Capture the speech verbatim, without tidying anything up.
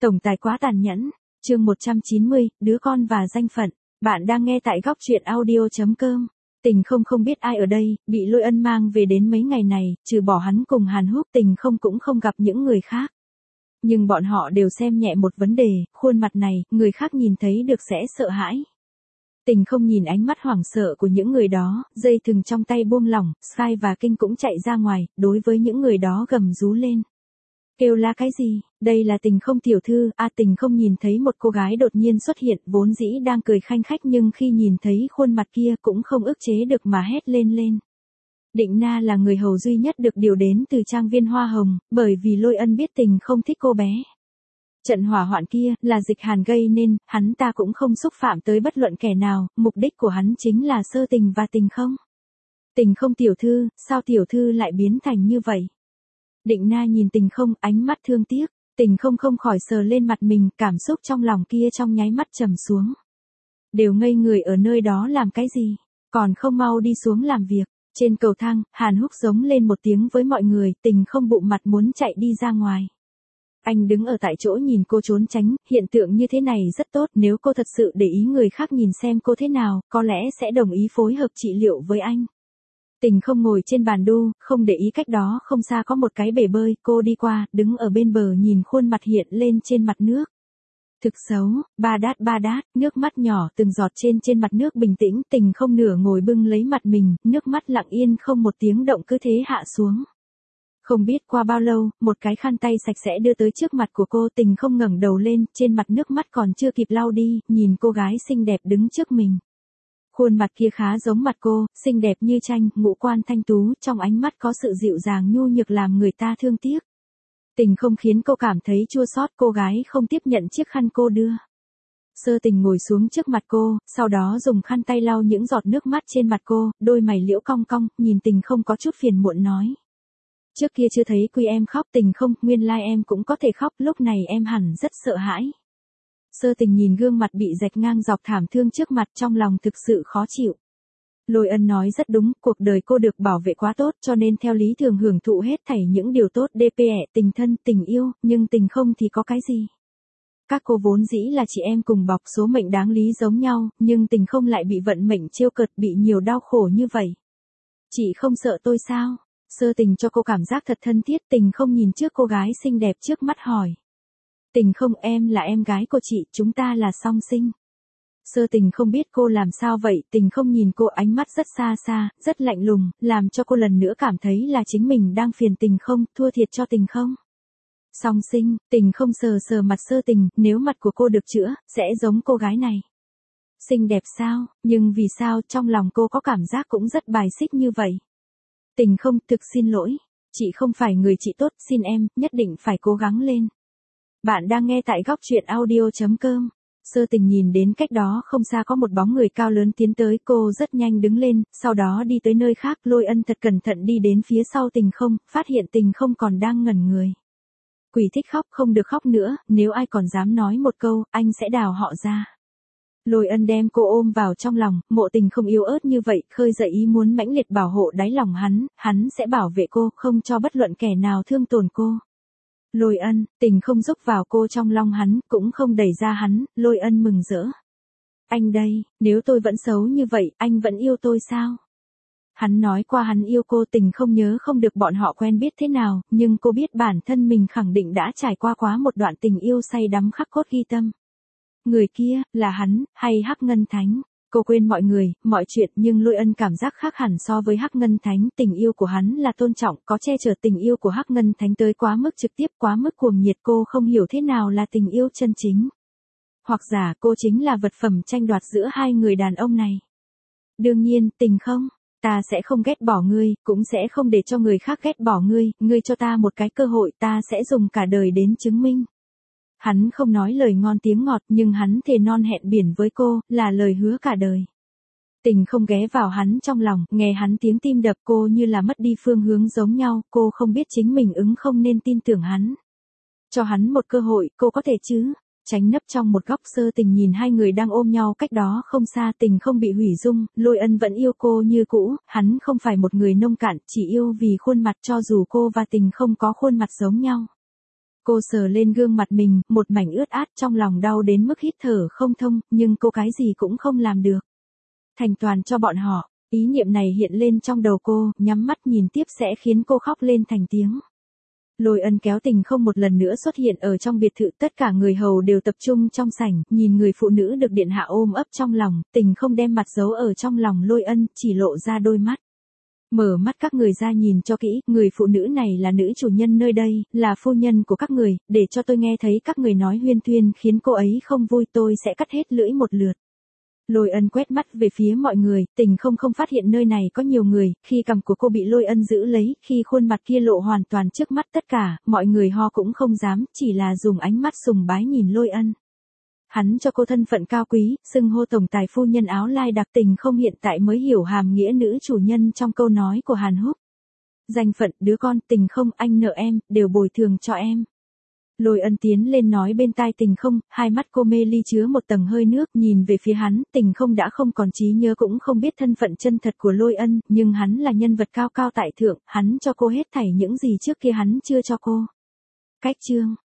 Tổng tài quá tàn nhẫn, chương một trăm chín mươi, đứa con và danh phận. Bạn đang nghe tại góc truyện audio chấm com. Tình không không biết ai ở đây, bị Lôi Ân mang về đến mấy ngày này, trừ bỏ hắn cùng Hàn Húc, Tình không cũng không gặp những người khác. Nhưng bọn họ đều xem nhẹ một vấn đề, khuôn mặt này, người khác nhìn thấy được sẽ sợ hãi. Tình không nhìn ánh mắt hoảng sợ của những người đó, dây thừng trong tay buông lỏng, Sky và Kinh cũng chạy ra ngoài, đối với những người đó gầm rú lên. Kêu la cái gì, đây là Tình không tiểu thư, a à, Tình không nhìn thấy một cô gái đột nhiên xuất hiện, vốn dĩ đang cười khanh khách nhưng khi nhìn thấy khuôn mặt kia cũng không ức chế được mà hét lên lên. Định Na là người hầu duy nhất được điều đến từ trang viên Hoa Hồng, bởi vì Lôi Ân biết Tình không thích cô bé. Trận hỏa hoạn kia là Dịch Hàn gây nên, hắn ta cũng không xúc phạm tới bất luận kẻ nào, mục đích của hắn chính là Sơ Tình và Tình không. Tình không tiểu thư, sao tiểu thư lại biến thành như vậy? Định Na nhìn Tình không, ánh mắt thương tiếc, Tình không không khỏi sờ lên mặt mình, cảm xúc trong lòng kia trong nháy mắt trầm xuống. Đều ngây người ở nơi đó làm cái gì, còn không mau đi xuống làm việc. Trên cầu thang, Hàn Húc giống lên một tiếng với mọi người, Tình không bụng mặt muốn chạy đi ra ngoài. Anh đứng ở tại chỗ nhìn cô trốn tránh, hiện tượng như thế này rất tốt, nếu cô thật sự để ý người khác nhìn xem cô thế nào, có lẽ sẽ đồng ý phối hợp trị liệu với anh. Tình không ngồi trên bàn đu, không để ý cách đó không xa có một cái bể bơi, cô đi qua, đứng ở bên bờ nhìn khuôn mặt hiện lên trên mặt nước. Thực xấu, ba đát ba đát, nước mắt nhỏ từng giọt trên trên mặt nước bình tĩnh, Tình không nửa ngồi bưng lấy mặt mình, nước mắt lặng yên không một tiếng động cứ thế hạ xuống. Không biết qua bao lâu, một cái khăn tay sạch sẽ đưa tới trước mặt của cô, Tình không ngẩng đầu lên, trên mặt nước mắt còn chưa kịp lau đi, nhìn cô gái xinh đẹp đứng trước mình. Khuôn mặt kia khá giống mặt cô, xinh đẹp như tranh, ngũ quan thanh tú, trong ánh mắt có sự dịu dàng nhu nhược làm người ta thương tiếc. Tình không khiến cô cảm thấy chua xót, cô gái không tiếp nhận chiếc khăn cô đưa. Sơ Tình ngồi xuống trước mặt cô, sau đó dùng khăn tay lau những giọt nước mắt trên mặt cô, đôi mày liễu cong cong, nhìn Tình không có chút phiền muộn nói. Trước kia chưa thấy Quy em khóc, Tình không, nguyên lai em cũng có thể khóc, lúc này em hẳn rất sợ hãi. Sơ Tình nhìn gương mặt bị rạch ngang dọc thảm thương trước mặt, trong lòng thực sự khó chịu. Lôi Ân nói rất đúng, cuộc đời cô được bảo vệ quá tốt cho nên theo lý thường hưởng thụ hết thảy những điều tốt, đê pê e, tình thân, tình yêu, nhưng Tình không thì có cái gì. Các cô vốn dĩ là chị em cùng bọc số mệnh đáng lý giống nhau, nhưng Tình không lại bị vận mệnh trêu cợt, bị nhiều đau khổ như vậy. Chị không sợ tôi sao? Sơ Tình cho cô cảm giác thật thân thiết, Tình không nhìn trước cô gái xinh đẹp trước mắt hỏi. Tình không, em là em gái của chị, chúng ta là song sinh. Sơ Tình không biết cô làm sao vậy, Tình không nhìn cô, ánh mắt rất xa xa, rất lạnh lùng, làm cho cô lần nữa cảm thấy là chính mình đang phiền Tình không, thua thiệt cho Tình không. Song sinh, Tình không sờ sờ mặt Sơ Tình, nếu mặt của cô được chữa, sẽ giống cô gái này. Xinh đẹp sao, nhưng vì sao trong lòng cô có cảm giác cũng rất bài xích như vậy. Tình không, thực xin lỗi, chị không phải người chị tốt, xin em, nhất định phải cố gắng lên. Bạn đang nghe tại góc truyện audio chấm com. Sơ Tình nhìn đến cách đó không xa có một bóng người cao lớn tiến tới, cô rất nhanh đứng lên, sau đó đi tới nơi khác, Lôi Ân thật cẩn thận đi đến phía sau Tình không, phát hiện Tình không còn đang ngẩn người. Quỷ thích khóc, không được khóc nữa, nếu ai còn dám nói một câu, anh sẽ đào họ ra. Lôi Ân đem cô ôm vào trong lòng, mộ Tình không yếu ớt như vậy, khơi dậy ý muốn mãnh liệt bảo hộ đáy lòng hắn, hắn sẽ bảo vệ cô, không cho bất luận kẻ nào thương tổn cô. Lôi Ân, Tình không giúp vào cô trong lòng hắn, cũng không đẩy ra hắn, Lôi Ân mừng rỡ. Anh đây, nếu tôi vẫn xấu như vậy, anh vẫn yêu tôi sao? Hắn nói qua hắn yêu cô, Tình không nhớ không được bọn họ quen biết thế nào, nhưng cô biết bản thân mình khẳng định đã trải qua quá một đoạn tình yêu say đắm khắc cốt ghi tâm. Người kia, là hắn, hay Hắc Ngân Thánh? Cô quên mọi người, mọi chuyện, nhưng Lôi Ân cảm giác khác hẳn so với Hắc Ngân Thánh, tình yêu của hắn là tôn trọng, có che chở, tình yêu của Hắc Ngân Thánh tới quá mức trực tiếp, quá mức cuồng nhiệt, cô không hiểu thế nào là tình yêu chân chính. Hoặc giả cô chính là vật phẩm tranh đoạt giữa hai người đàn ông này. Đương nhiên, Tình không, ta sẽ không ghét bỏ ngươi, cũng sẽ không để cho người khác ghét bỏ ngươi, ngươi cho ta một cái cơ hội, ta sẽ dùng cả đời đến chứng minh. Hắn không nói lời ngon tiếng ngọt, nhưng hắn thề non hẹn biển với cô, là lời hứa cả đời. Tình không ghé vào hắn trong lòng, nghe hắn tiếng tim đập, cô như là mất đi phương hướng giống nhau, cô không biết chính mình ứng không nên tin tưởng hắn. Cho hắn một cơ hội, cô có thể chứ? Tránh nấp trong một góc, Sơ Tình nhìn hai người đang ôm nhau cách đó không xa, Tình không bị hủy dung, Lôi Ân vẫn yêu cô như cũ, hắn không phải một người nông cạn, chỉ yêu vì khuôn mặt, cho dù cô và Tình không có khuôn mặt giống nhau. Cô sờ lên gương mặt mình, một mảnh ướt át trong lòng đau đến mức hít thở không thông, nhưng cô cái gì cũng không làm được. Thành toàn cho bọn họ, ý niệm này hiện lên trong đầu cô, nhắm mắt nhìn tiếp sẽ khiến cô khóc lên thành tiếng. Lôi Ân kéo Tình Không một lần nữa xuất hiện ở trong biệt thự, tất cả người hầu đều tập trung trong sảnh, nhìn người phụ nữ được điện hạ ôm ấp trong lòng, Tình Không đem mặt giấu ở trong lòng Lôi Ân, chỉ lộ ra đôi mắt. Mở mắt các người ra nhìn cho kỹ, người phụ nữ này là nữ chủ nhân nơi đây, là phu nhân của các người, để cho tôi nghe thấy các người nói huyên thuyên khiến cô ấy không vui tôi sẽ cắt hết lưỡi một lượt. Lôi Ân quét mắt về phía mọi người, Tình Không không phát hiện nơi này có nhiều người, khi cằm của cô bị Lôi Ân giữ lấy, khi khuôn mặt kia lộ hoàn toàn trước mắt tất cả, mọi người ho cũng không dám, chỉ là dùng ánh mắt sùng bái nhìn Lôi Ân. Hắn cho cô thân phận cao quý, xưng hô tổng tài phu nhân áo lai đặc. Tình Không hiện tại mới hiểu hàm nghĩa nữ chủ nhân trong câu nói của Hàn Húc. Danh phận, đứa con, Tình Không, anh nợ em, đều bồi thường cho em. Lôi Ân tiến lên nói bên tai Tình Không, hai mắt cô mê ly chứa một tầng hơi nước, nhìn về phía hắn, Tình Không đã không còn trí nhớ cũng không biết thân phận chân thật của Lôi Ân, nhưng hắn là nhân vật cao cao tại thượng, hắn cho cô hết thảy những gì trước kia hắn chưa cho cô. Cách chương